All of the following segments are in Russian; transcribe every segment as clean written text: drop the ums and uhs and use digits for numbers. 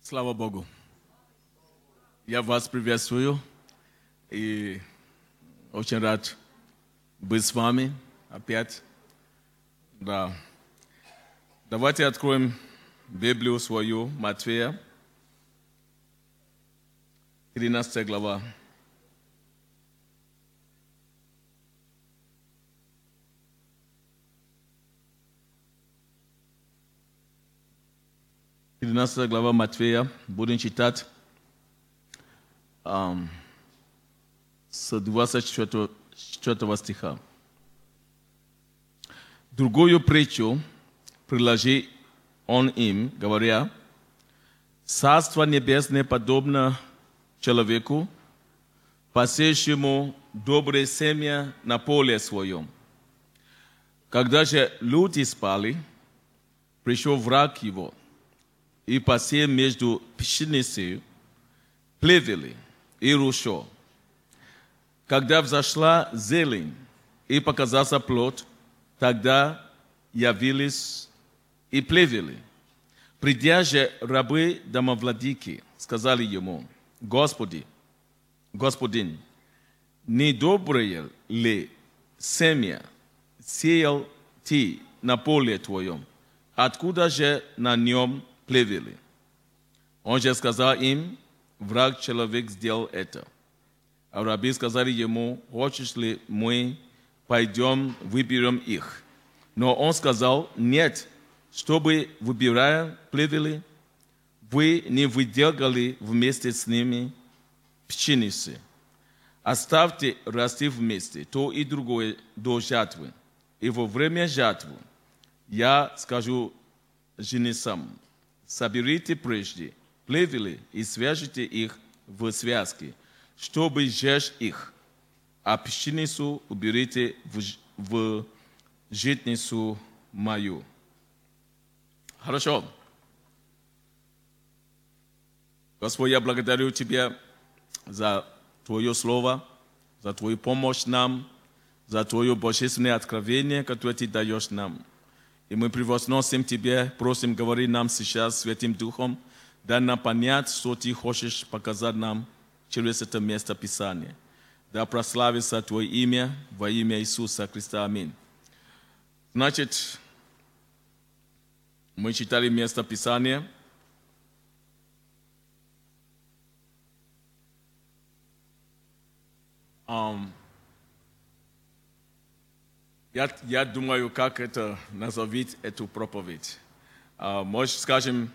Слава Богу. Я вас приветствую и очень рад быть с вами опять. Да. Давайте откроем Библию свою, Матфея, 13 глава. Глава Матфея, будем читать с 24 стиха. Другую притчу приложил он им, говоря: «Царство небесное подобно человеку, посеявшему доброе семя на поле своем. Когда же люди спали, пришел враг его и посеял между пшеницей плевели и рушо. Когда взошла зелень и показался плод, тогда явились и плевели. Придя же рабы домовладыки, сказали ему: Господин, не доброе ли семя сеял ты на поле твоем? Откуда же на нем плевели? Он же сказал им: враг человек сделал это. А рабы сказали ему: хочешь ли мы пойдем, выберем их? Но он сказал: нет, чтобы, выбирая плевели, вы не выдергали вместе с ними пшеницы. Оставьте расти вместе то и другое до жатвы. И во время жатвы я скажу жнецам: соберите прежде плевели и свяжите их в связки, чтобы сжечь их, а пшеницу уберите в житницу мою». Хорошо. Господь, я благодарю Тебя за Твое Слово, за Твою помощь нам, за Твое божественное откровение, которое Ты даешь нам. И мы превозносим Тебе, просим, говори нам сейчас Святым Духом, дай нам понять, что Ты хочешь показать нам через это место Писания. Да прославится Твое имя во имя Иисуса Христа. Аминь. Значит, мы читали место Писания. Я думаю, как это назовить эту проповедь. Может, скажем,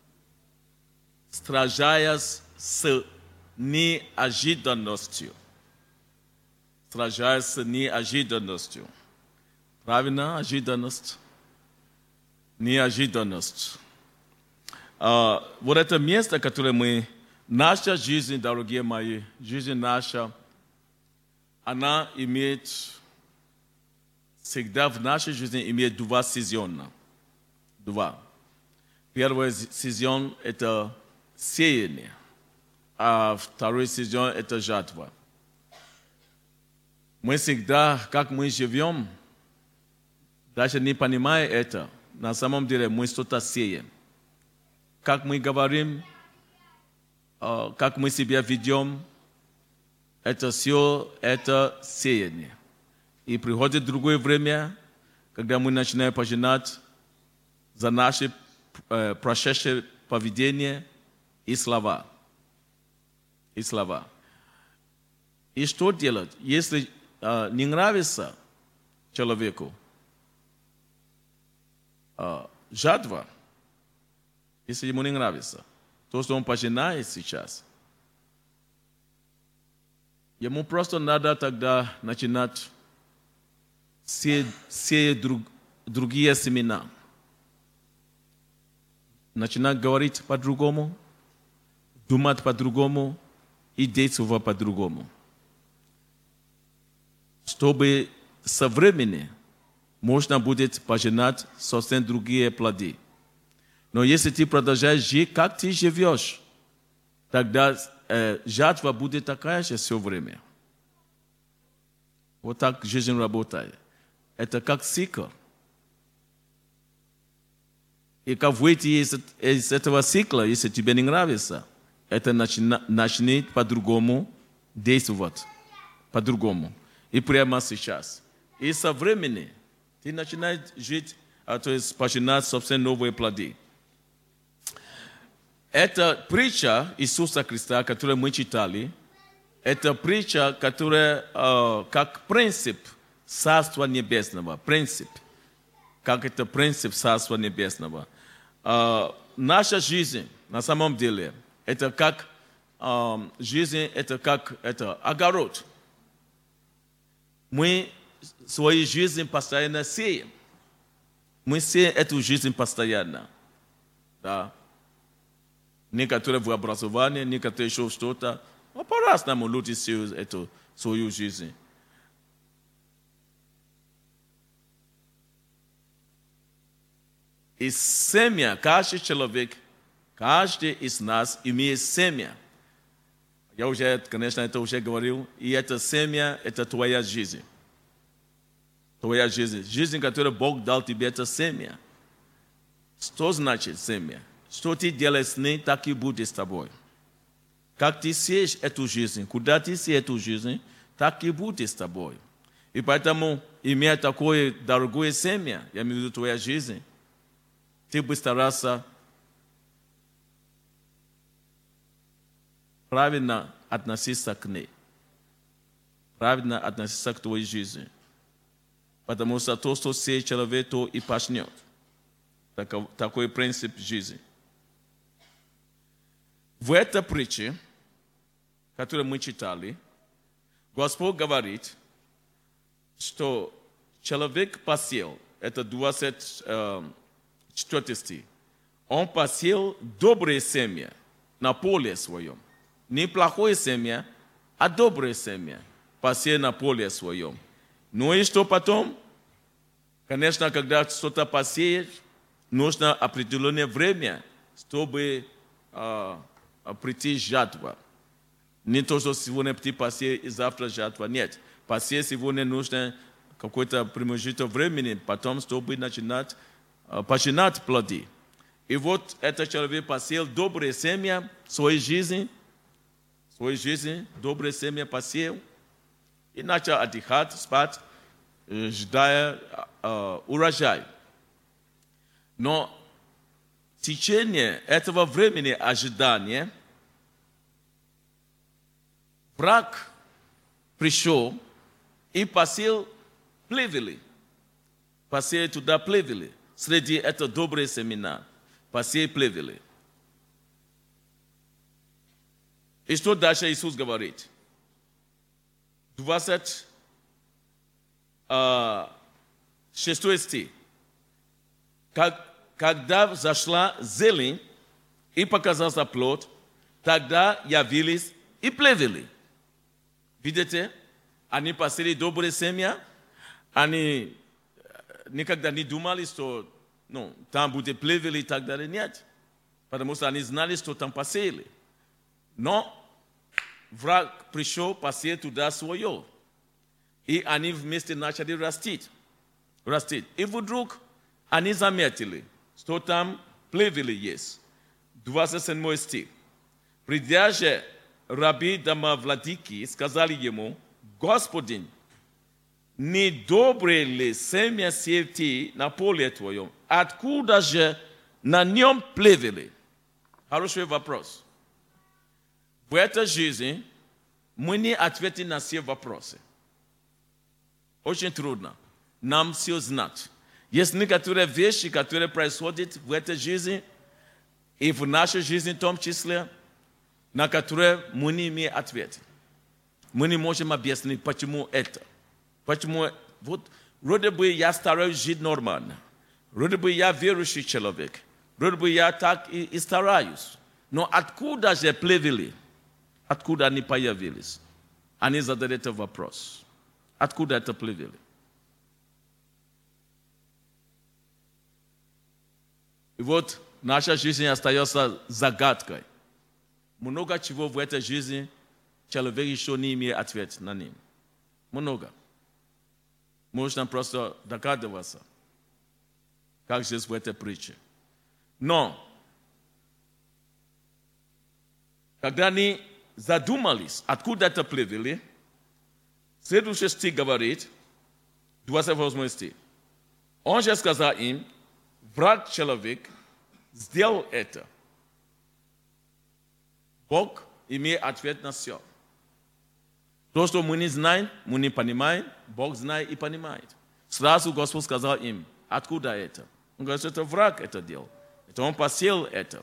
сражаясь с неожиданностью. Сражаясь с неожиданностью. Правильно? Ожиданность. Неожиданность. Вот это место, которое мы... Наша жизнь, дорогие мои, жизнь наша, она имеет... Всегда в нашей жизни имеет два сезона. Два. Первый сезон – это сеяние, а второй сезон – это жатва. Мы всегда, как мы живем, даже не понимая это, на самом деле мы что-то сеем. Как мы говорим, как мы себя ведем, это все это сеяние. И приходит другое время, когда мы начинаем пожинать за наше прошедшее поведение и слова. И слова. И что делать, если не нравится человеку жатва, если ему не нравится то, что он пожинает сейчас, ему просто надо тогда начинать сеять другие семена. Начинать говорить по-другому, думать по-другому и действовать по-другому. Чтобы со временем можно будет пожинать совсем другие плоды. Но если ты продолжаешь жить, как ты живешь, тогда жатва будет такая же все время. Вот так жизнь работает. Это как цикл. И как выйти из этого цикла, если тебе не нравится, это начнет по-другому действовать. По-другому. И прямо сейчас. И со временем ты начинаешь жить, то есть пожинать собственно новые плоды. Это притча Иисуса Христа, которую мы читали, это притча, которая как принцип Царства Небесного. Принцип. Как это принцип Царства Небесного. Наша жизнь, на самом деле, это как жизнь, это как огород. Мы свою жизнь постоянно сеем. Мы сеем эту жизнь постоянно. Да. Некоторые в образовании, некоторые еще что-то. Но по-разному люди сеют эту свою жизнь. И семя, каждый человек, каждый из нас имеет семя. Я уже, конечно, это уже говорил. И это семя, это твоя жизнь. Твоя жизнь. Жизнь, которую Бог дал тебе, это семя. Что значит семя? Что ты делаешь с ней, так и будет с тобой. Как ты сеешь эту жизнь, куда ты сеешь эту жизнь, так и будет с тобой. И поэтому, имея такое дорогое семя, я имею в виду твоя жизнь, ты бы старался правильно относиться к ней. Правильно относиться к твоей жизни. Потому что то, что сеет человек, то и пожнет. Такой принцип жизни. В этой притче, которую мы читали, Господь говорит, что человек посеял, это 24 стих, он посеял доброе семя на поле своем. Не плохое семя, а доброе семя посеял на поле своем. Ну и что потом? Конечно, когда что-то посеешь, нужно определенное время, чтобы прийти жатва. Не то, что сегодня ты посеешь и завтра жатва. Нет. Посеять сегодня нужно какое-то промежуток времени, потом, чтобы начинать пожинать плоды. И вот этот человек посеял доброе семя в своей жизни, доброе семя посеял, и начал отдыхать, спать, ждая урожай. Но в течение этого времени ожидания враг пришел и посеял плевели. Посеял туда плевели. Среди этого добрые семена. Посеял плевели. И что дальше Иисус говорит? 26 стих. Когда взошла зелень и показался плод, тогда явились и плевели. Видите? Они посеяли добрые семя, они никогда не думали, что там будет плевели и так далее. Нет. Потому что они знали, что там посеяли. Но враг пришел, посеял туда свое. И они вместе начали растить. И вдруг они заметили, что там плевели есть. 27 стих. Придя же раби домовладыки, сказали ему: Господин, не доброе ли семя сеял ты на поле твоем? Откуда же на нем плевели? Хороший вопрос. В этой жизни мы не ответим на все вопросы. Очень трудно нам все знать. Есть некоторые вещи, которые происходят в этой жизни, и в нашей жизни в том числе, на которые мы не имеем ответа. Мы не можем объяснить, почему это. Почему, вот, вроде бы я стараюсь жить нормально. Вроде бы я верующий человек. Вроде бы я так и стараюсь. Но откуда же плевели? Откуда они появились? Они задали этот вопрос. Откуда это плевели? И вот наша жизнь остается загадкой. Много чего в этой жизни человек еще не имеет ответ на них. Много. Можно просто догадываться, как здесь в этой притче. Но, когда они задумались, откуда это привели, следующий стих говорит, 28 стих. Он же сказал им, враг человек сделал это. Бог имеет ответ на все. То, что мы не знаем, мы не понимаем, Бог знает и понимает. Сразу Господь сказал им, откуда это? Он говорит, что это враг это делал. Это он посеял это.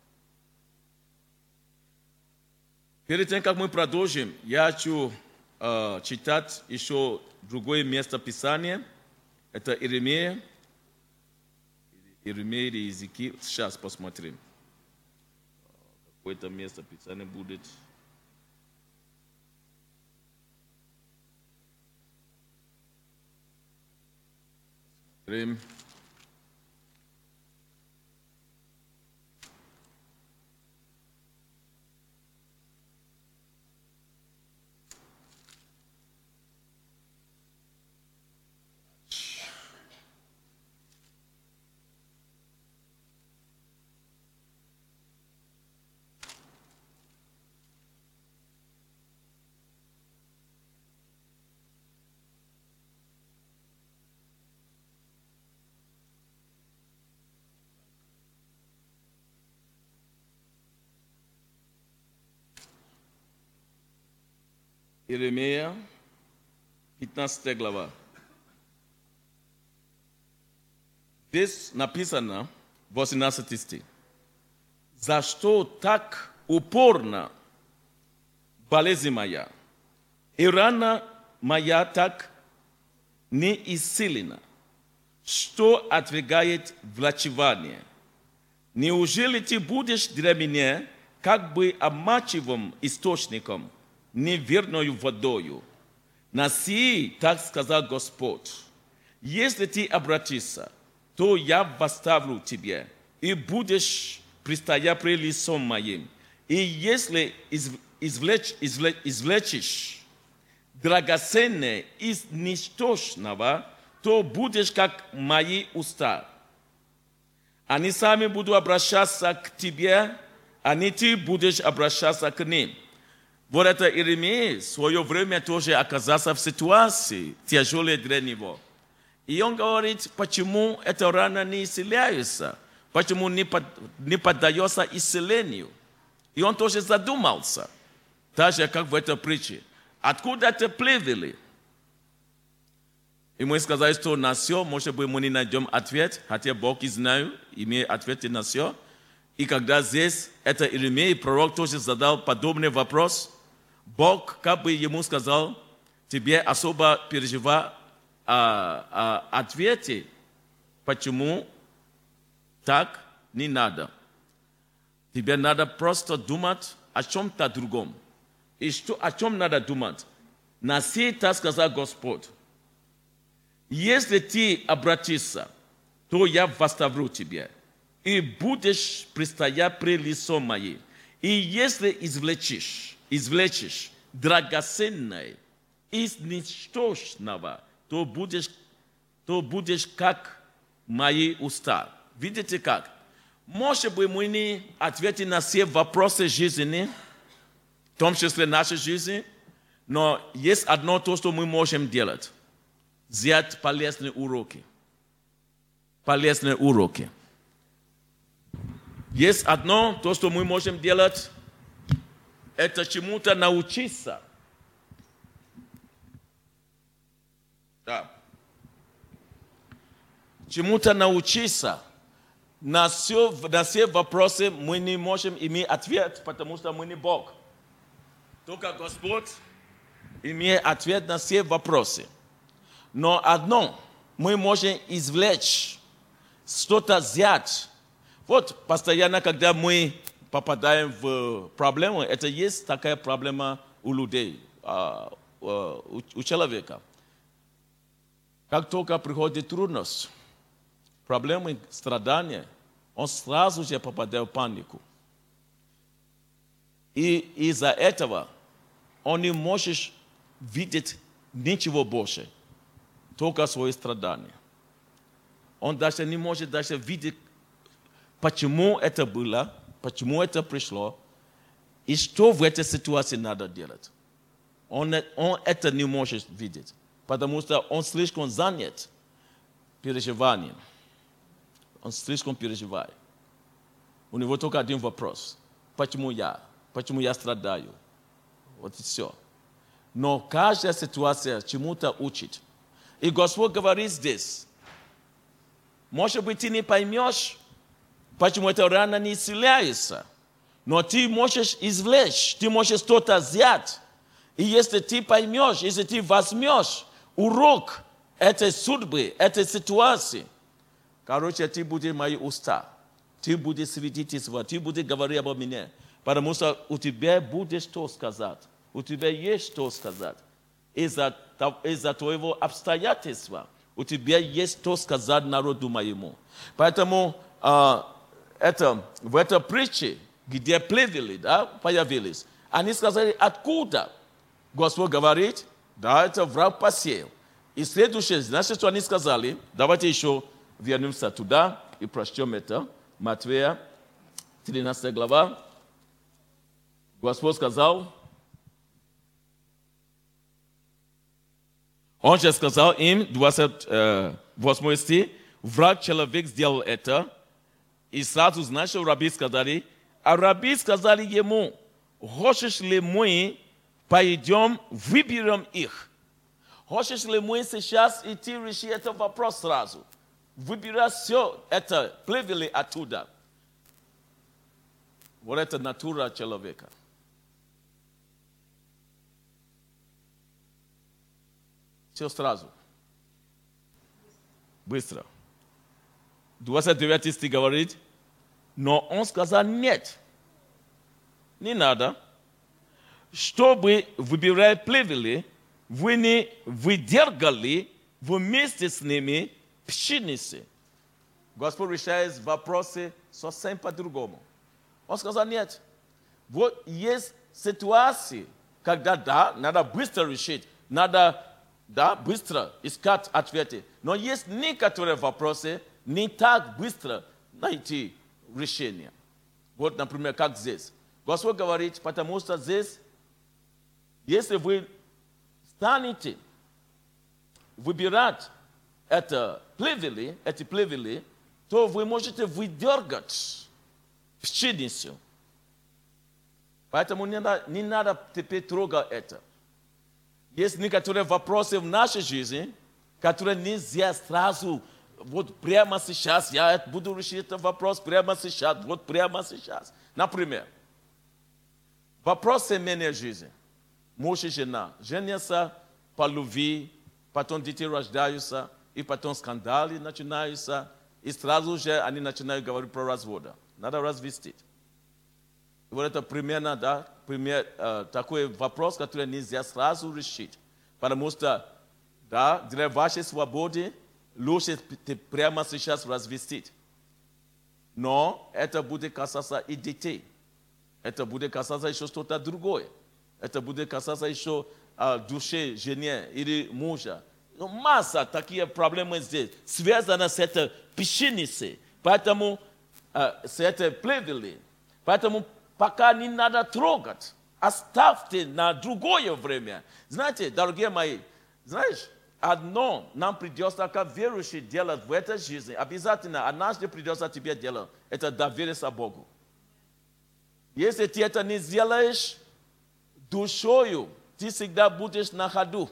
Перед тем, как мы продолжим, я хочу читать еще другое место Писания. Это Иеремия. Иеремия или Иезекииль. Сейчас посмотрим. Какое-то место Писания будет. Смотрим. Иеремия, 15 глава. Здесь написано, 18 стих. За что так упорно болезнь моя, и рана моя так не исцелена, что отвергает врачевание? Неужели ты будешь для меня как бы обманчивым источником, неверною водою? На сии так сказал Господь: если ты обратишься, то я восставлю тебе, и будешь предстоять пред лицом моим. И если извлечешь драгоценное из ничтожного, то будешь как мои уста. Они сами будут обращаться к тебе, а не ты будешь обращаться к ним. Вот это Иеремия в свое время тоже оказался в ситуации тяжелой для него. И он говорит, почему эта рана не исцеляется, почему не поддается исцелению. И он тоже задумался, так же, как в этой притче. Откуда это привели? И мы сказали, что на все, может быть, мы не найдем ответ, хотя Бог и знает, имеет ответы на все. И когда здесь это Иеремия, пророк тоже задал подобный вопрос, Бог как бы ему сказал, тебе особо переживай ответы, почему так не надо. Тебе надо просто думать о чем-то другом. И что, о чем надо думать? На сей так сказал Господь. Если ты обратишься, то я восставлю тебя, и будешь предстоять пред лицом моим. И если извлечешь драгоценное из ничтожного, то будешь как мои уста. Видите как? Может быть, мы не ответим на все вопросы жизни, в том числе нашей жизни, но есть одно то, что мы можем делать. Взять полезные уроки. Полезные уроки. Есть одно, то, что мы можем делать, это чему-то научиться. Да. Чему-то научиться. На все вопросы мы не можем иметь ответ, потому что мы не Бог. Только Господь имеет ответ на все вопросы. Но одно, мы можем извлечь, что-то взять. Вот постоянно, когда мы попадаем в проблему, это есть такая проблема у людей, у человека. Как только приходит трудность, проблемы, страдания, он сразу же попадает в панику. И из-за этого он не может видеть ничего больше, только свои страдания. Он даже не может даже видеть почему это было, почему это пришло, и что в этой ситуации надо делать. Он это не может видеть, потому что он слишком занят переживанием. Он слишком переживает. У него только один вопрос. Почему я? Почему я страдаю? Вот и все. Но каждая ситуация чему-то учит. И Господь говорит здесь, может быть, ты не поймешь, почему эта рана не исцеляется, но ты можешь извлечь, ты можешь что-то взять. И если ты поймешь, если ты возьмешь урок этой судьбы, этой ситуации, короче, ты будешь мои уста, ты будешь свидетельствовать, ты будешь говорить обо мне, потому что у тебя будет что сказать, у тебя есть что сказать. Из-за твоего обстоятельства у тебя есть что сказать народу моему. Поэтому в этой притче, где плевели, да, появились, они сказали, откуда? Господь говорит, да, это враг посеял. И следующее, значит, что они сказали, давайте еще вернемся туда и прочтем это. Матфея, 13 глава. Господь сказал, он же сказал им, 28 стих, враг человек сделал это, и сразу, значит, раби сказали ему, хочешь ли мы пойдем, выберем их? Хочешь ли мы сейчас идти решить этот вопрос сразу? Выбирать все это, плевели оттуда. Вот это натура человека. Все сразу. Быстро. 29 стих говорит, но он сказал нет. Не надо. Чтобы выбирать плевели, вы не выдергали вместе с ними пшеницы. Господь решает вопросы совсем по-другому. Он сказал нет. Вот есть ситуации, когда да, надо быстро решить, надо быстро искать ответы. Но есть некоторые вопросы, не так быстро найти решение. Вот, например, как здесь. Господь говорит, потому что здесь, если вы станете выбирать эти плевели, то вы можете выдергать пшеницу. Поэтому не надо теперь трогать это. Есть некоторые вопросы в нашей жизни, которые нельзя сразу, вот прямо сейчас, я буду решить этот вопрос прямо сейчас, вот прямо сейчас. Например, вопрос семейной жизни. Муж и жена женятся по любви, потом дети рождаются, и потом скандалы начинаются, и сразу же они начинают говорить про развода. Надо развестись. И вот это примерно, такой вопрос, который нельзя сразу решить. Потому что, для вашей свободы лучше прямо сейчас развестись. Но это будет касаться и детей. Это будет касаться еще что-то другое. Это будет касаться еще души жены или мужа. Но масса таких проблем здесь, связаны с этой пшеницей. Поэтому с этой плевели. Поэтому пока не надо трогать. Оставьте на другое время. Знаете, дорогие мои, одно нам придется, как верующие, делать в этой жизни. Обязательно, однажды придется тебе делать. Это довериться Богу. Если ты это не сделаешь, душою ты всегда будешь на ходу.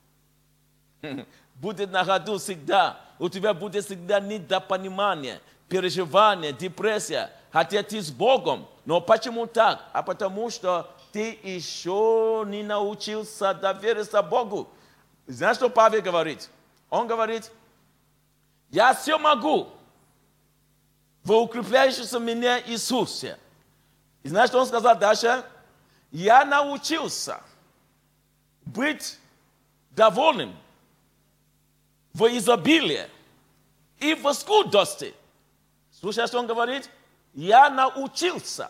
Будет на ходу всегда. У тебя будет всегда недопонимание, переживание, депрессия. Хотя ты с Богом. Но почему так? А потому что ты еще не научился довериться Богу. Знаешь, что Павел говорит? Он говорит, я все могу в укрепляющемся меня Иисусе. И знаешь, что он сказал дальше? Я научился быть довольным в изобилии и в скудости. Слушай, что он говорит? Я научился.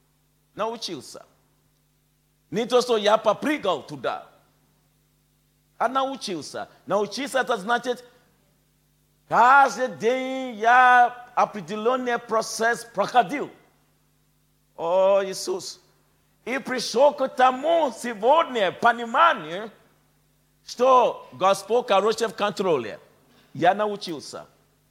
Не то, что я попрыгал туда, а научился. Научиться, это значит Каждый день я определенный процесс проходил. О, Иисус. И пришел к тому сегодня пониманию, что Господь, короче, в контроле. Я научился.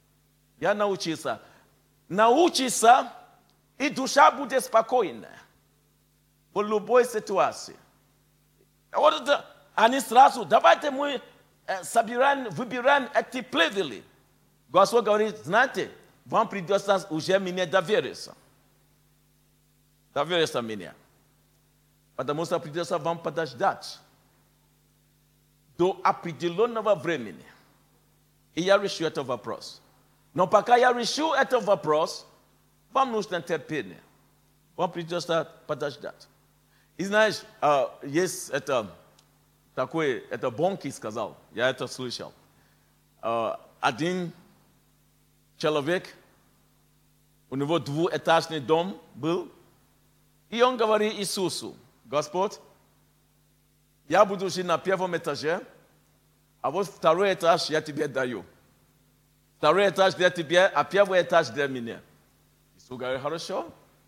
Научиться, и душа будет спокойна в любой ситуации. Вот это, они сразу, давайте мы выбираем эти плевели. Господь говорит, знаете, вам придется уже мне довериться. Довериться мне. Потому что придется вам подождать до определенного времени. И я решу этот вопрос. Но пока я решу этот вопрос, вам нужно терпение. Вам придется подождать. И знаешь, есть это Бонки сказал, я это слышал. Один человек, у него двухэтажный дом был, и он говорит Иисусу, Господь, я буду жить на первом этаже, а вот второй этаж я тебе даю. Второй этаж для тебя, а первый этаж для меня. Иисус говорит, хорошо.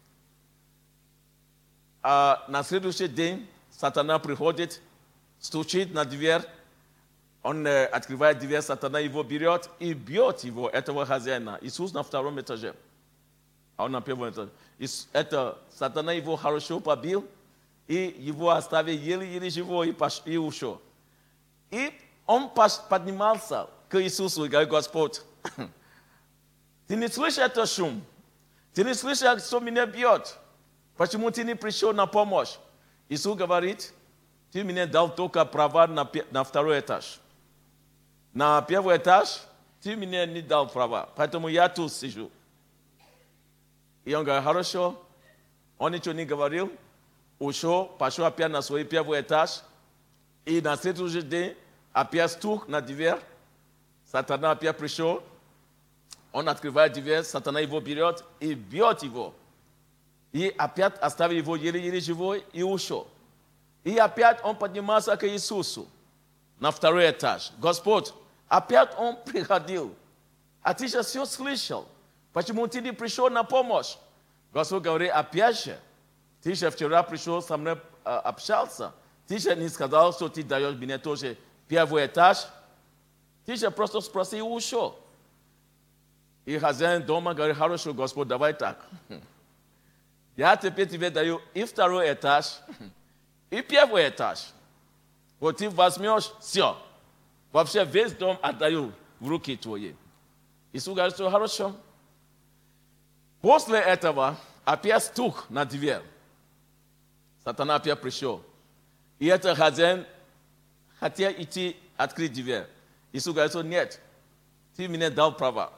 А на следующий день сатана приходит, стучит на дверь, он открывает дверь, сатана его берет и бьет его, этого хозяина. Иисус на втором этаже, а он на первом этаже. Сатана его хорошо побил, и его оставил еле-еле живой и ушел. И он поднимался к Иисусу и говорит, Господь, ты не слышишь этот шум? Ты не слышишь, что меня бьет? Почему ты не пришел на помощь? Иисус говорит, ты мне дал только права на второй этаж. На первый этаж ты мне не дал права, поэтому я тут сижу. И он говорит, хорошо. Он ничего не говорил. Ушел, пошел опять на свой первый этаж. И на следующий день опять стук на дверь. Сатана опять пришел. Он открывает дверь, сатана его берет и бьет его. И опять оставил его еле-еле живой и ушел. И опять он поднимался к Иисусу на второй этаж. Господь, опять он приходил. А ты же все слышал. Почему ты не пришел на помощь? Господь говорит, опять же, ты же вчера пришел со мной общался. Ты же не сказал, что ты даешь мне тоже первый этаж. Ты же просто спросил и ушел. И хозяин дома говорит, хорошо, Господь, давай так. Я теперь тебе даю и второй этаж, и первый этаж. Вот ты возьмешь все. Вообще весь дом отдаю в руки твои. Иисус говорит, что хорошо. После этого опять стук на дверь. Сатана опять пришел. И этот хозяин хотел идти открыть дверь. Иисус говорит, что нет, ты мне дал право.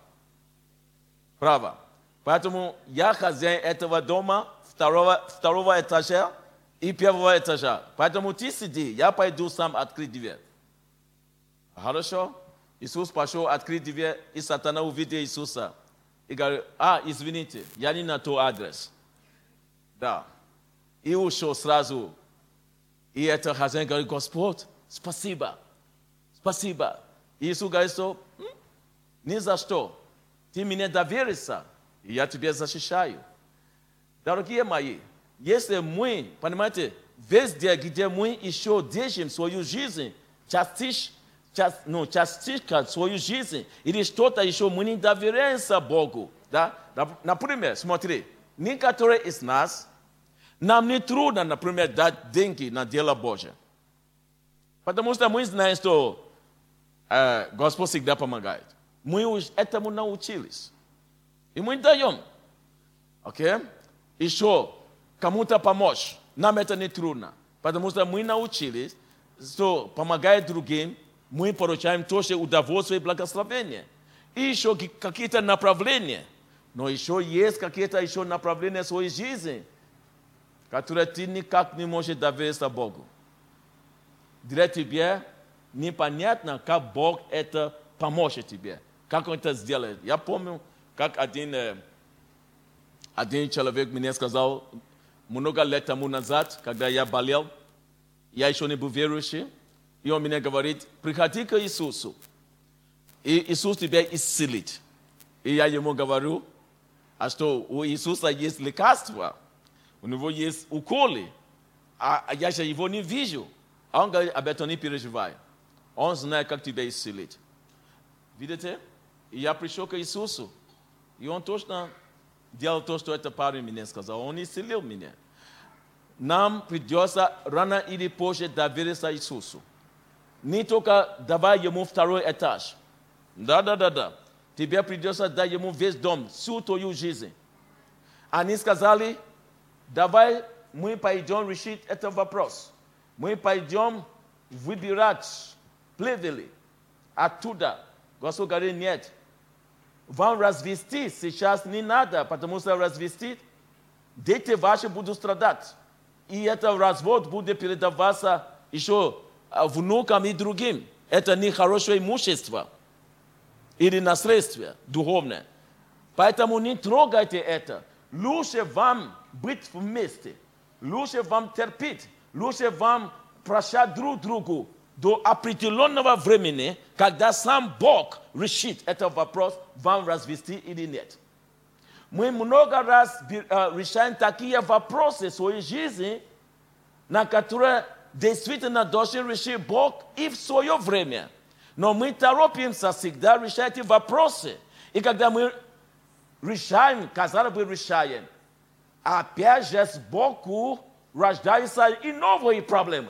Поэтому я хозяин этого дома, второго этажа и первого этажа. Поэтому ты сиди, я пойду сам открыть дверь. Хорошо? Иисус пошел открыть дверь, и сатана увидел Иисуса. И говорит, извините, я не на тот адрес. Да. И ушел сразу. И этот хозяин говорит, Господь, спасибо. Спасибо. И Иисус говорит, что ни за что. Ты мне доверишься, и я тебя защищаю. Дорогие мои, если мы, понимаете, везде, где мы еще держим свою жизнь, частичка свою жизнь, или что-то еще, мы не доверяемся Богу. Да? Например, смотри, некоторые из нас, нам не трудно, например, дать деньги на дело Божие. Потому что мы знаем, что Господь всегда помогает. Мы уже этому научились. И мы даем. Окей? Еще кому-то помочь. Нам это не трудно. Потому что мы научились, что помогая другим, мы получаем тоже удовольствие и благословение. И еще какие-то направления. Но еще есть какие-то еще направления в своей жизни, которые ты никак не можешь довериться Богу. Для тебя непонятно, как Бог это поможет тебе. Как он это сделает. Я помню, как один человек мне сказал много лет тому назад, когда я болел, я еще не был верующий, и он мне говорит, приходи к Иисусу. И Иисус тебя исцелит. И я ему говорю, а что у Иисуса есть лекарства, у него есть уколы, а я же его не вижу. А он говорит, об этом не переживай. Он знает, как тебя исцелить. Видите? И я пришел к Иисусу. И он точно делал то, что этот парень мне сказал. Он исцелил меня. Нам придется рано или позже довериться Иисусу. Не только давай ему второй этаж. Да. Тебе придется дать ему весь дом, всю твою жизнь. Они сказали, давай мы пойдем решить этот вопрос. Мы пойдем выбирать плевели оттуда. Господь говорит, нет. Вам развести сейчас не надо, потому что развести, дети ваши будут страдать. И этот развод будет передаваться еще внукам и другим. Это не хорошее имущество или наследство духовное. Поэтому не трогайте это. Лучше вам быть вместе. Лучше вам терпеть. Лучше вам прощать друг другу до определенного времени, когда сам Бог решит этот вопрос, вам развести или нет. Мы много раз решаем такие вопросы в своей жизни, на которые действительно должен решить Бог и в свое время. Но мы торопимся всегда решать эти вопросы. И когда мы решаем, казалось бы, решаем, опять же сбоку рождаются и новые проблемы.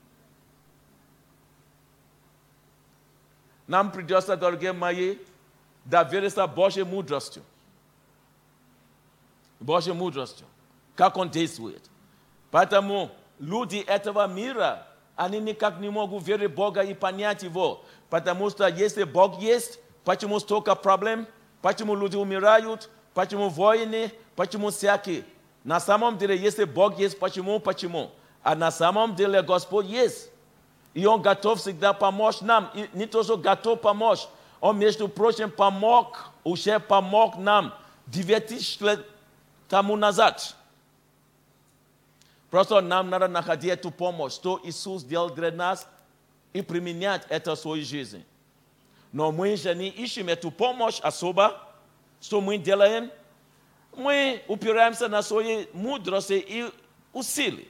Нам придется, дорогие мои, довериться Божьей мудростью. Божьей мудростью. Как Он действует. Поэтому люди этого мира, они никак не могут верить в Бога и понять Его. Потому что если Бог есть, почему столько проблем? Почему люди умирают? Почему войны? Почему всякие? На самом деле, если Бог есть, почему? А на самом деле Господь есть. И Он готов всегда помочь нам. И не то, что готов помочь. Он, между прочим, уже помог нам 9 лет тому назад. Просто нам надо находить эту помощь, что Иисус делал для нас, и применять это в своей жизни. Но мы же не ищем эту помощь особо. Что мы делаем? Мы упираемся на свои мудрости и усилия.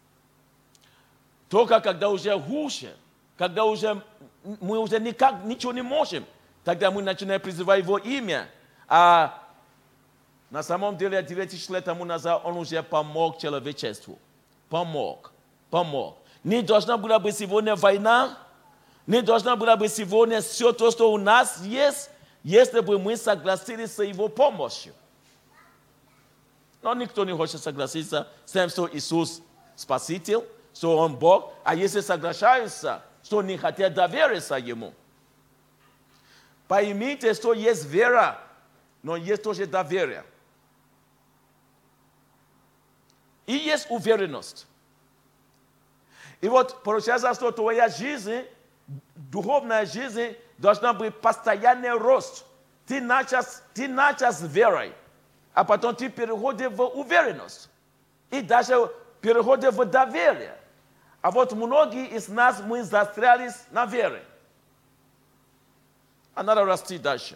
Только когда уже хуже, когда мы уже никак ничего не можем, тогда мы начинаем призывать Его имя. А на самом деле 9 лет тому назад Он уже помог человечеству. Помог. Не должна была быть сегодня война, не должна была быть сегодня все то, что у нас есть, если бы мы согласились с Его помощью. Но никто не хочет согласиться с тем, что Иисус Спаситель, что Он Бог, а если соглашаются, что не хотят довериться Ему. Поймите, что есть вера, но есть тоже доверие. И есть уверенность. И вот получается, что твоя жизнь, духовная жизнь, должна быть постоянный рост. Ты начал с верой, а потом ты переходишь в уверенность. И даже переходишь в доверие. А вот многие из нас, мы застрялись на вере. А надо расти дальше.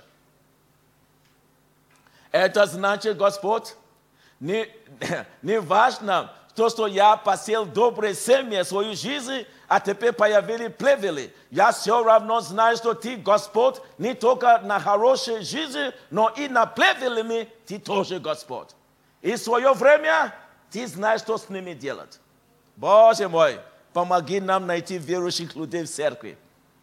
Это значит, Господь, не важно, то, что я посеял добрые семьи в свою жизнь, а теперь появились плевели. Я все равно знаю, что Ты, Господь, не только на хорошей жизни, но и на плевелями Ты тоже Господь. И в свое время Ты знаешь, что с ними делать. Боже мой, помоги нам найти верующих людей в церкви.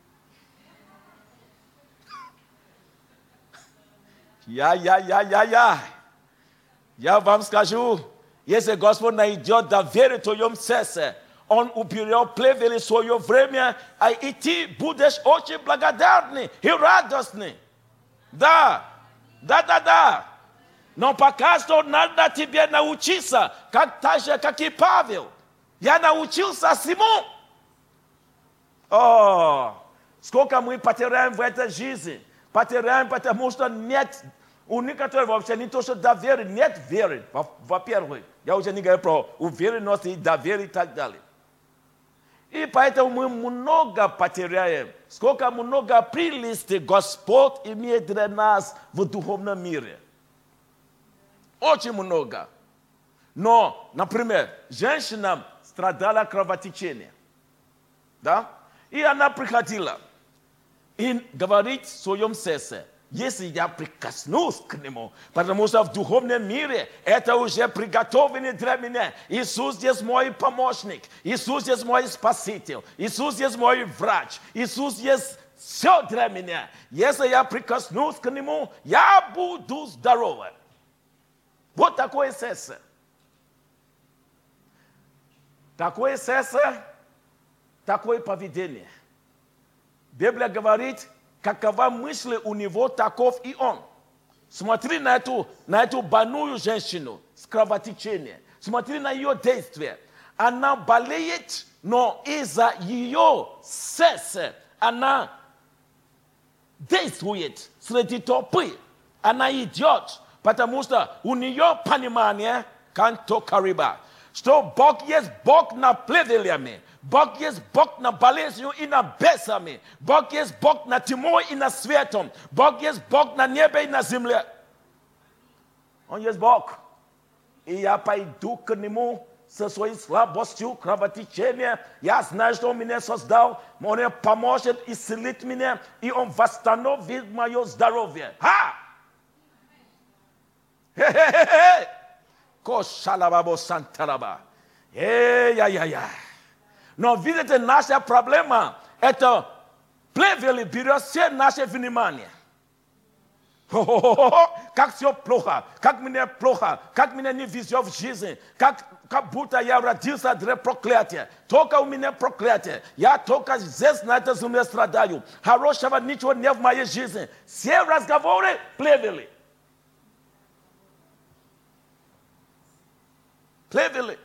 Я вам скажу, если Господь найдет доверие в твоем сердце, Он уберет плевели в свое время, и ты будешь очень благодарный и радостный. Да. Но пока что надо тебе научиться, так же, как и Павел. Я научился всему. Сколько мы потеряем в этой жизни. Потеряем, потому что нет. У некоторых вообще не то, что доверие, нет веры. Во-первых, я уже не говорю про уверенность и доверие и так далее. И поэтому мы много потеряем. Сколько много прелести Господь имеет для нас в духовном мире. Очень много. Но, например, женщина страдала кровотечением. Да? И она приходила и говорит в своем сердце: если я прикоснусь к нему, потому что в духовном мире это уже приготовлено для меня. Иисус есть мой помощник, Иисус есть мой спаситель, Иисус есть мой врач, Иисус есть все для меня. Если я прикоснусь к нему, я буду здоровым. Вот такое сердце. Такое сердце, такое поведение. Библия говорит, какова мысль у него, таков и он. Смотри на эту больную женщину с кровотечением. Смотри на ее действия. Она болеет, но из-за ее сердца она действует среди толпы. Она идет, потому что у нее понимание, канто кариба, что Бог есть Бог над плевелями. Бог есть Бог над болезнью и над бесами. Бог есть Бог над тьмой и над светом. Бог есть Бог на небе и на земле. Он есть Бог. И я пойду к нему со своей слабостью, кровотечением. Я знаю, что он меня создал. Он поможет исцелить меня. И он восстановит мое здоровье. Ха! Хе-хе-хе-хе! Кошалабабо санталаба. Эй-я-я-я. Но видите, наша проблема – это плевели берет все наше внимание. Как все плохо, как мне плохо, как меня не везет в жизни, как будто я родился для проклятия. Только у меня проклятие. Я только здесь на этой земле страдаю. Хорошего ничего нет в моей жизни. Все разговоры плевели. Плевели.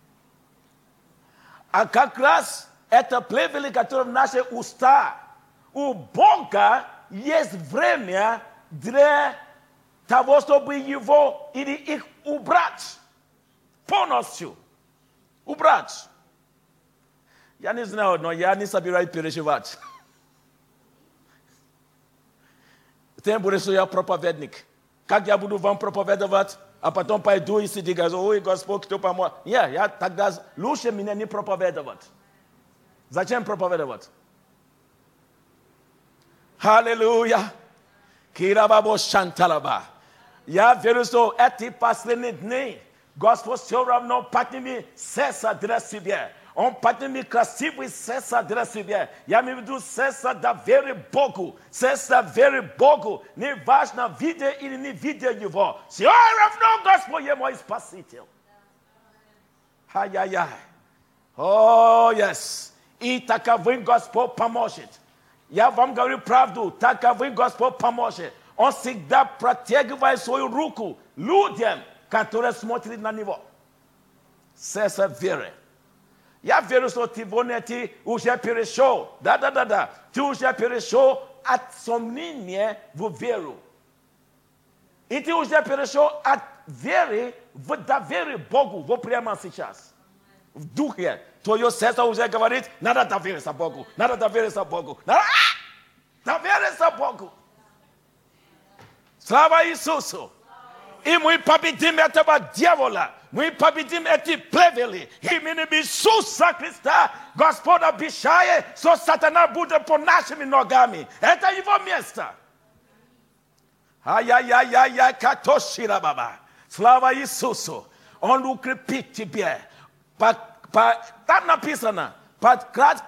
А как раз это плевели, которое в наши уста. У Бога есть время для того, чтобы его или их убрать. Полностью. Убрать. Я не знаю, но я не собираюсь переживать. Тем более, что я проповедник. Как я буду вам проповедовать? А потом пойду и диga, ой, Господь, кто поможет. Я тогда лучше меня не проповедовать. Зачем проповедовать? Аллилуйя. Кирабабо шанталаба. Я верю, что эти последние дни Господь все равно поднимет сердце для себя. Он поднимет красивый сердце для себя. Я имею в виду сердце доверия Богу. Сердце веры Богу. Не важно, видя или не видя его. Все равно Господь есть мой Спаситель. Ай-яй-яй. О, yes. И таковым Господь поможет. Я вам говорю правду. Таковым Господь поможет. Он всегда протягивает свою руку людям, которые смотрят на него. Сердце веры. Я верю, что ты уже перешел. Да. Ты уже перешел от сомнения в веру. И ты уже перешел от веры в доверие Богу. Вот прямо сейчас. В духе. Твое сердце уже говорит, надо довериться Богу. Надо довериться Богу. Надо довериться Богу. Слава Иисусу. И мы победим этого дьявола. Мы победим эти плевели. Именем Иисуса Христа Господь обещает, что сатана будет под нашими ногами. Это его место. Ай-яй-яй-яй-яй, катошира баба. Слава Иисусу. Он укрепит тебя. Там написано, под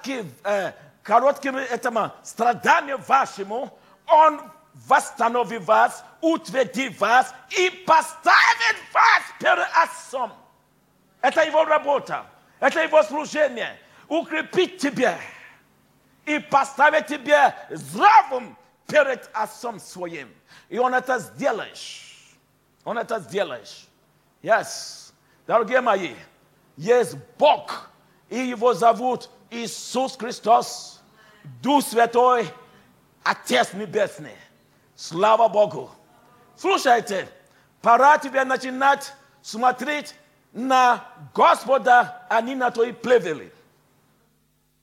коротким страданием вашему, он восстановит вас, утвердит вас и поставит вас перед Отцом. Это его работа. Это его служение. Укрепить тебя и поставить тебя здравым перед Отцом своим. И он это сделает. Он это сделает. Yes. Дорогие мои, есть Бог, и его зовут Иисус Христос, Дух Святой, Отец Небесный. Слава Богу. Слушайте, пора тебе начинать смотреть на Господа, а не на твои плевели.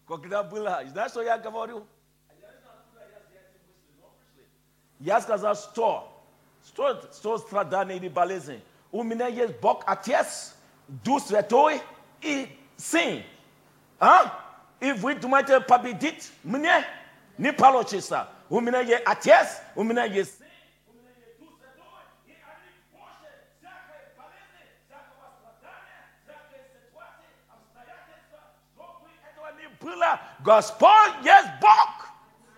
Когда было, знаешь, что я говорю? Я сказал, что страдания или болезни. У меня есть Бог Отец, Дух Святой и Сын. А? И вы думаете победить мне? Не получится. У меня есть Отец, у меня есть Сын, у меня есть Дух Святой, и они больше всякой болезни, всякого страдания, всякой ситуации, обстоятельства, чтобы этого не было. Господь есть Бог.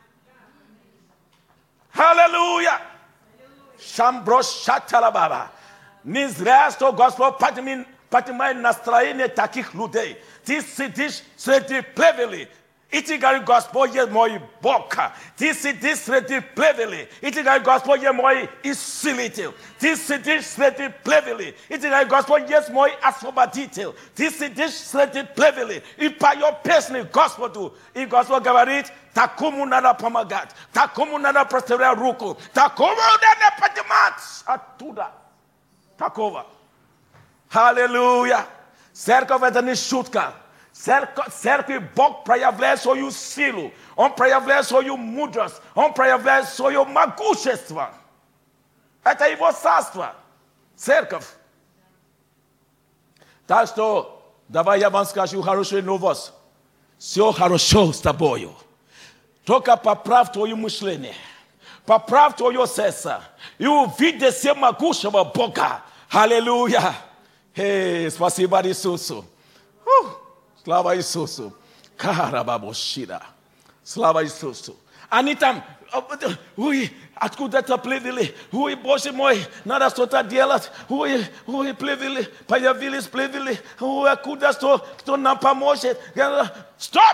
Аллилуйя! Шамброш Шаталабаба. Не зря, что Господь поднимает настроение таких людей. Ты сидишь среди плевели, и ты говоришь, Господь есть мой Бог. Ты сидишь среди плевели, и ты говоришь, Господь есть мой исцелитель. Ты сидишь среди плевели, и ты говоришь, Господь есть мой освободитель. Ты сидишь среди плевели и поешь песни Господу. И Господь говорит, такому надо помогать, такому надо простирать руку, такому надо поднимать оттуда. Такого. Аллилуйя. Церковь это не шутка. Церковь Бог проявляет свою силу. Он проявляет свою мудрость. Он проявляет свое могущество. Это его царство. Церковь. Так что, давай я вам скажу хорошую новость. Все хорошо с тобою. Только поправь твое мышление. Поправь твое сердце. И увидишь всемогущего Бога. Аллилуйя. Спасибо Иисусу. Слава Иисусу. Карабабошира. Слава Иисусу. Они там, ой, откуда-то плевели. Ой, Боже мой, надо что-то делать. Ой, плевели, появились плевели. Ой, откуда кто нам поможет? Стоп!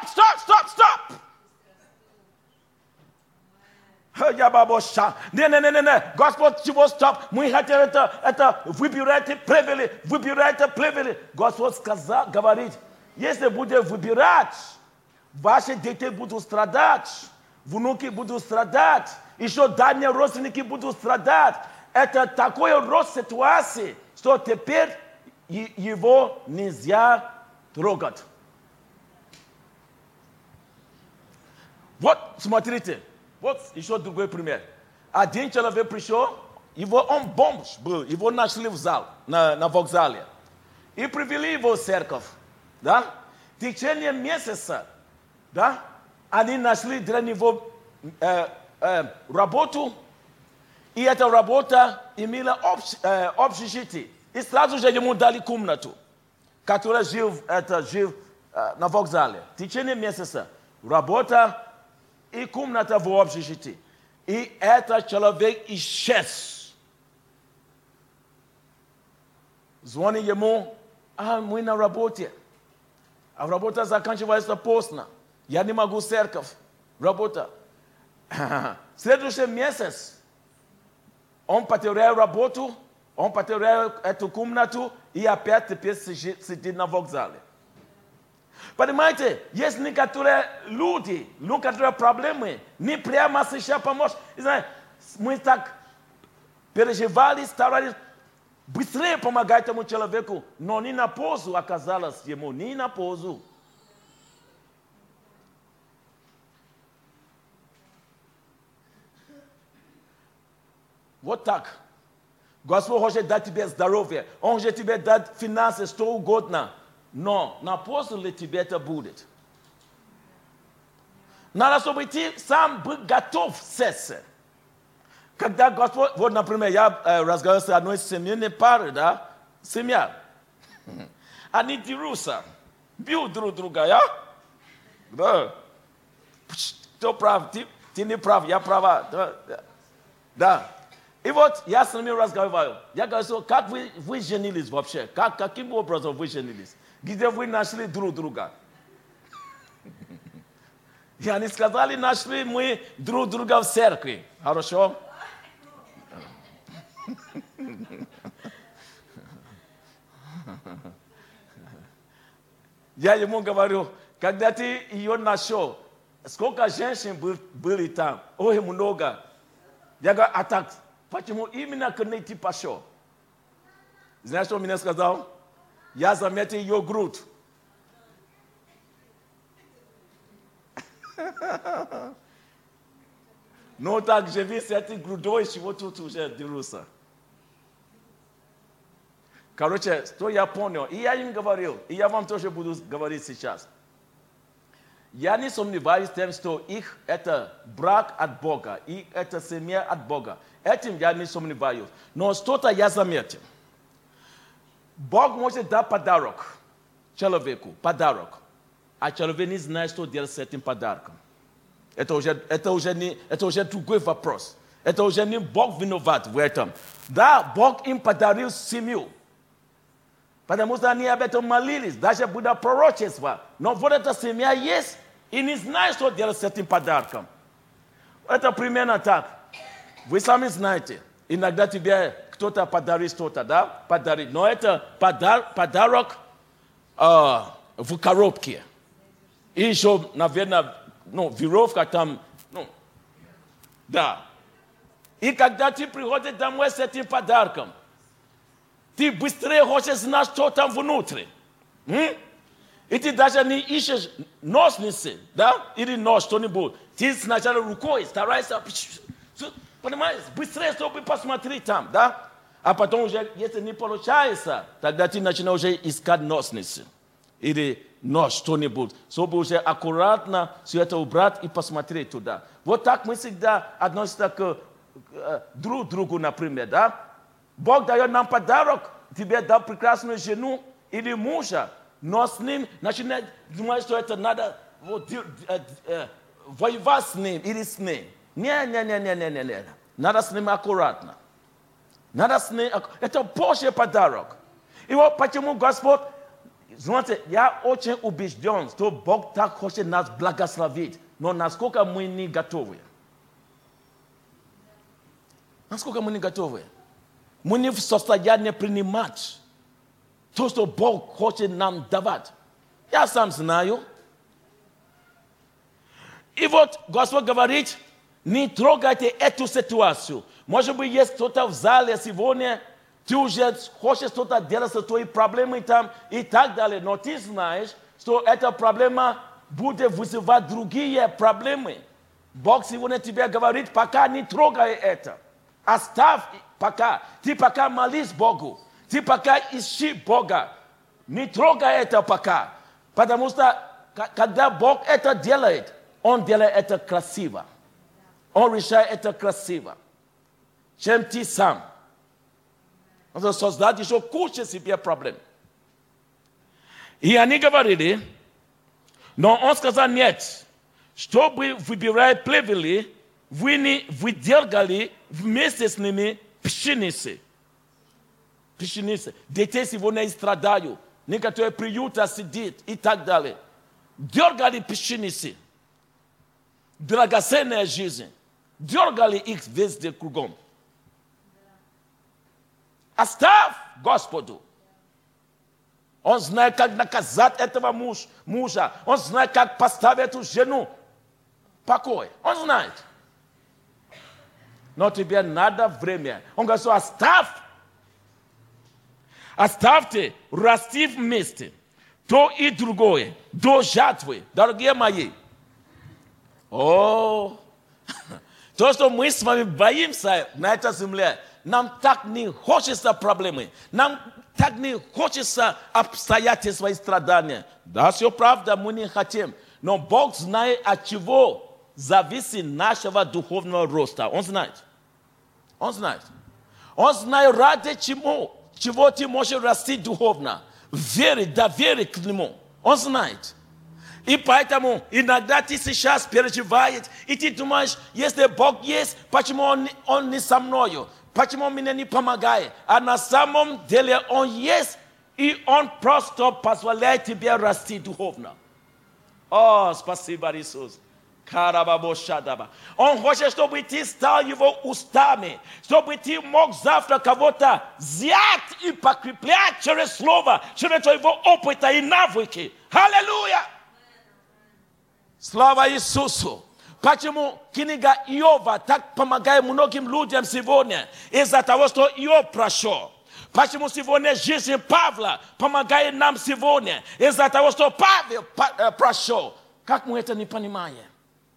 Не. Господь, чего стоп? Мы хотим это выбирайте плевели. Господь сказал, говорит, если будете выбирать, ваши дети будут страдать, внуки будут страдать, еще дальние родственники будут страдать. Это такой рост ситуации, что теперь его нельзя трогать. Вот, смотрите, вот еще другой пример. Один человек пришел, он бомж был, его нашли в зал, на вокзале. И привели его в церковь. Да? В течение месяца, да, они нашли для него работу, и эта работа имела общежитие. И сразу же ему дали комнату, которая жил на вокзале. В течение месяца работа и комната в общежитии. И этот человек исчез. Звони ему, мы на работе. А работа заканчивается поздно. Я не могу в церковь. Работа. Следующий месяц он потерял работу, он потерял эту комнату и опять теперь сидит на вокзале. Понимаете, есть некоторые люди, некоторые проблемы, не прямо сейчас помочь. Знаете, мы так переживали, старались быстрее помогать этому человеку, но не на пользу оказалось ему, не на пользу. Вот так. Господь хочет дать тебе здоровье, Он хочет тебе дать финансы, что угодно, но на пользу ли тебе это будет? Надо, чтобы ты сам был готов в сердце. Когда Господь, вот, например, я разговаривал с одной семейной парой, да, семья. Они дерутся, бьют друг друга, я? Да. Кто прав? Ты не прав, я права. Да. И вот я с ними разговариваю. Я говорю, как вы женились вообще? Каким образом вы женились? Где вы нашли друг друга? И они сказали, нашли мы друг друга в церкви. Хорошо? Я ему говорю, когда ты ее нашел, сколько женщин были там? Ой, много. Я говорю, а так, почему именно к ней ты пошел? Знаешь, что он мне сказал? Я заметил ее грудь. Ну так живи с этой грудой, чего тут уже дерутся. Короче, что я понял, и я им говорил, и я вам тоже буду говорить сейчас. Я не сомневаюсь в том, что их это брак от Бога, и это семья от Бога. Этим я не сомневаюсь. Но что-то я заметил. Бог может дать подарок человеку, подарок. А человек не знает, что делать с этим подарком. Это уже другой вопрос. Это уже не Бог виноват в этом. Да, Бог им подарил семью. Потому что они об этом молились. Даже было пророчество. Но вот эта семья есть, и не знает, что делать с этим подарком. Это примерно так. Вы сами знаете. Иногда тебе кто-то подарит что-то, да? Подарит. Но это подарок в коробке. И еще, наверное, веревка там, да. И когда ты приходишь домой с этим подарком, ты быстрее хочешь знать, что там внутри. И ты даже не ищешь ножницы, да? Или нож, что-нибудь. Ты сначала рукой стараешься, понимаешь, быстрее, чтобы посмотреть там, да? А потом уже, если не получается, тогда ты начинаешь уже искать ножницы. Или нож, что-нибудь, чтобы уже аккуратно все это убрать и посмотреть туда. Вот так мы всегда относимся к друг другу, например, да? Бог дает нам подарок, тебе дал прекрасную жену или мужа, но с ним начинает думать, что это надо воевать с ним или с ним. Не. Надо с ним аккуратно. Это Божий подарок. И вот почему Господь, знаете, я очень убежден, что Бог так хочет нас благословить, но насколько мы не готовы. Насколько мы не готовы. Мы не в состоянии принимать то, что Бог хочет нам давать. Я сам знаю. И вот Господь говорит, не трогайте эту ситуацию. Может быть, есть кто-то в зале сегодня, ты уже хочешь что-то делать с твоими проблемами там и так далее. Но ты знаешь, что эта проблема будет вызывать другие проблемы. Бог сегодня тебе говорит, пока не трогай это. Оставь пока. Ты пока молись Богу. Ты пока ищи Бога. Не трогай это пока. Потому что, когда Бог это делает, Он делает это красиво. Он решает это красиво. Чем ты сам. Он создал еще кучу себе проблем. И они говорили, но он сказал нет. Чтобы выбирать плевели, вы дергали вместе с ними пшеницы. Дети сегодня страдают. Некоторые приюта сидят и так далее. Дергали пшеницы. Драгоценная жизнь. Дергали их везде кругом. Оставь Господу. Он знает, как наказать этого мужа. Он знает, как поставить эту жену в покой. Он знает. Но тебе надо время. Он говорит, что оставьте расти вместе. То и другое. До жатвы. Дорогие мои. То, что мы с вами боимся на этой земле, нам так не хочется проблемы. Нам так не хочется обстоятельства и страдания. Да, все правда, мы не хотим. Но Бог знает, от чего зависит нашего духовного роста. Он знает. Он знает. Он знает, ради чего ты можешь расти духовно. Верить, доверить к Нему. Он знает. И поэтому иногда ты сейчас переживаешь, и ты думаешь, если Бог есть, почему Он не со мною? Почему Он мне не помогает? А на самом деле Он есть, и Он просто позволяет тебе расти духовно. О, спасибо, Иисус. Он хочет, чтобы ты стал Его устами, чтобы ты мог завтра кого-то взять и покреплять через Слово, через твоего опыта и навыки. Аллилуйя! Слава Иисусу! Почему книга Иова так помогает многим людям сегодня? Из-за того, что Иов прошел. Почему сегодня жизнь Павла помогает нам сегодня? Из-за того, что Павел прошел. Как мы это не понимаем?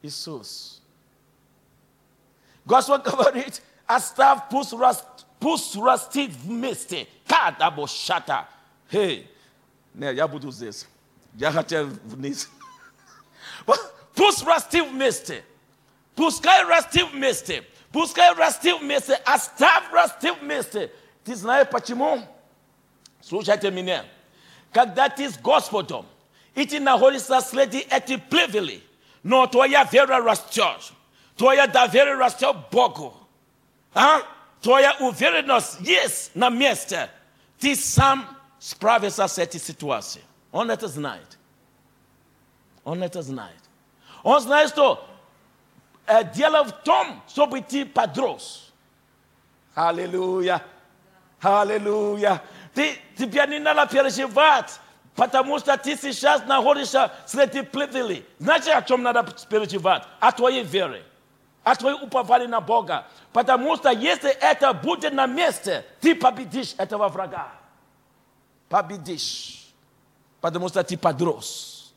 Иисус. Господь говорит, оставь, пусть растит вместе. Кадабошата. Эй, не, я буду здесь. Я хотел вниз. Пусть растит вместе. Пускай растит вместе. Пускай растит вместе. Оставь растит вместе. Ты знаешь почему? Слушайте меня. Когда ты с Господом, и ты находишься среди этих плевелей, но твоя вера растет. Твоя доверие растет Богу. Твоя уверенность есть на месте. Ты сам справишься с этой ситуацией. Он это знает. Он это знает. Он знает, что дело в том, чтобы ты подрос. Аллилуйя. Аллилуйя. Тебе не надо переживать, потому что ты сейчас находишься среди плевелей. Знаете, о чем надо переживать? О твоей вере. О твоей уповании на Бога. Потому что если это будет на месте, ты победишь этого врага. Победишь. Потому что ты подрос.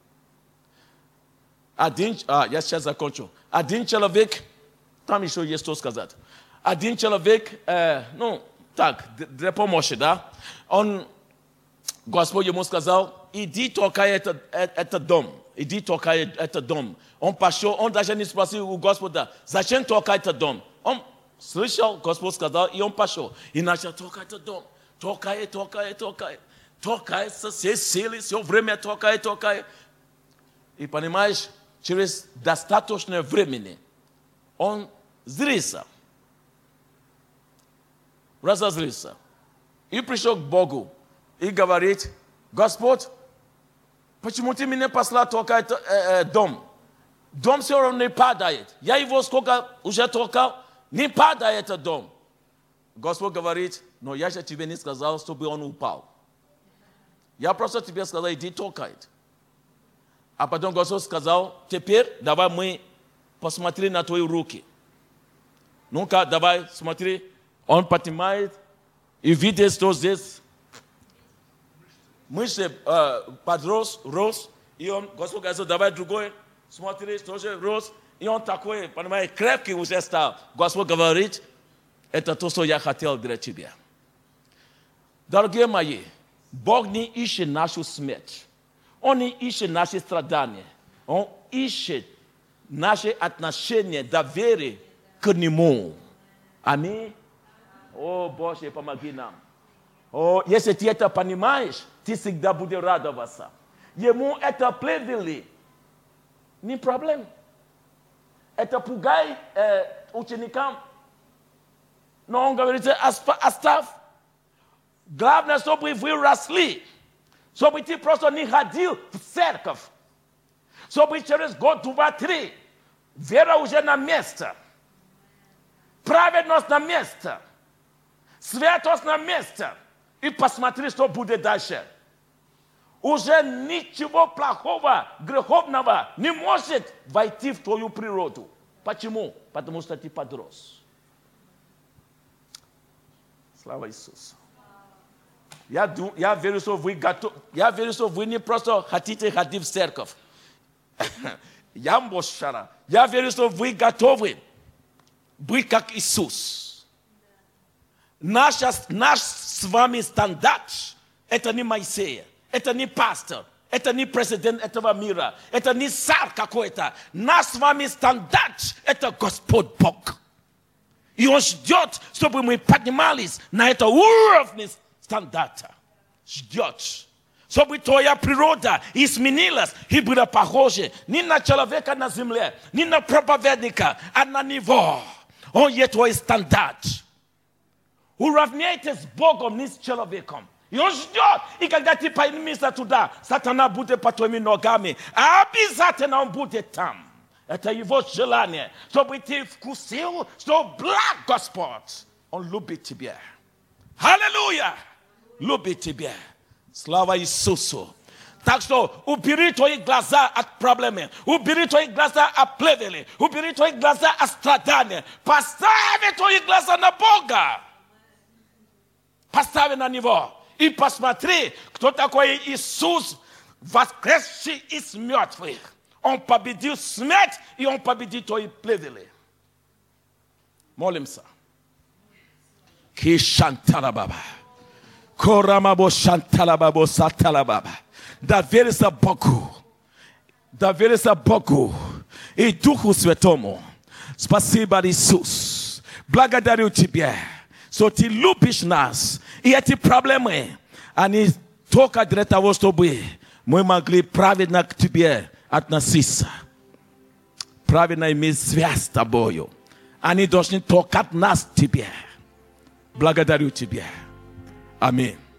Я сейчас закончу. Один человек, там еще есть что сказать. Один человек, для помощи, да? Господь ему сказал, иди толкай этот дом. Иди толкай этот дом. Он пошел, он даже не спросил у Господа, зачем толкать этот дом? Он слышал, Господь сказал, и он пошел. И начал толкать этот дом. Толкай. Толкай со всей силы, все время толкай. И понимаешь, через достаточное времени он злился. Разозлился. И пришел к Богу. И говорит, Господь, почему ты меня послал толкать дом? Дом все равно не падает. Я его сколько уже толкал, не падает этот дом. Господь говорит, но я же тебе не сказал, чтобы он упал. Я просто тебе сказал, иди толкай. А потом Господь сказал, теперь давай мы посмотрим на твои руки. Ну-ка, давай, смотри. Он поднимает и видит, что здесь мышцы подрос, рос. И он, Господь говорит, давай другой. Смотри, тоже рос. И он такой, понимаете, крепкий уже стал. Господь говорит, это то, что я хотел для тебя. Дорогие мои, Бог не ищет нашу смерть. Он не ищет наши страдания. Он ищет наши отношения, доверие к Нему. Аминь. О, Боже, помоги нам. О, если ты это понимаешь, ты всегда будешь радоваться. Ему это плевели. Не проблема. Это пугай ученикам. Но он говорит, оставь. Главное, чтобы вы росли. Чтобы ты просто не ходил в церковь. Чтобы через год, 2, 3, вера уже на месте. Праведность на месте. Святость на месте. И посмотри, что будет дальше. Уже ничего плохого, греховного не может войти в твою природу. Почему? Потому что ты подрос. Слава Иисусу. Я верю, что вы готовы. Я верю, что вы не просто хотите ходить в церковь. Я верю, что вы готовы быть как Иисус. Наш с вами стандарт – это не Моисей, это не пастор, это не президент этого мира, это не царь какой-то. Наш с вами стандарт – это Господь Бог. И Он ждет, чтобы мы поднимались на это уровне стандарта. Ждет. Чтобы твоя природа изменилась и была похожа не на человека на земле, не на проповедника, а на него. Он есть твой стандарт. Уравняйтесь с Богом, не с человеком. И Он ждет. И когда ты поднимешься туда, сатана будет под твоими ногами. А обязательно он будет там. Это его желание. Чтобы ты вкусил, что благ Господь. Он любит тебя. Аллилуйя! Любит тебя. Слава Иисусу. Так что убери твои глаза от проблемы. Убери твои глаза от плевели. Убери твои глаза от страдания. Поставь твои глаза на Бога. Поставь на Него. И посмотри, кто такой Иисус, воскресший из мертвых. Он победил смерть, и он победит твои плевели. Молимся. Кишанталабаба. Корамабо шанталабабо саталабаба. Доверься Богу. Доверься Богу и Духу Святому. Спасибо, Иисус. Благодарю Тебя, что Ты любишь нас. И эти проблемы, они только для того, чтобы мы могли правильно к Тебе относиться. Правильно иметь связь с Тобою. Они должны толкать нас к Тебе. Благодарю Тебя. Аминь.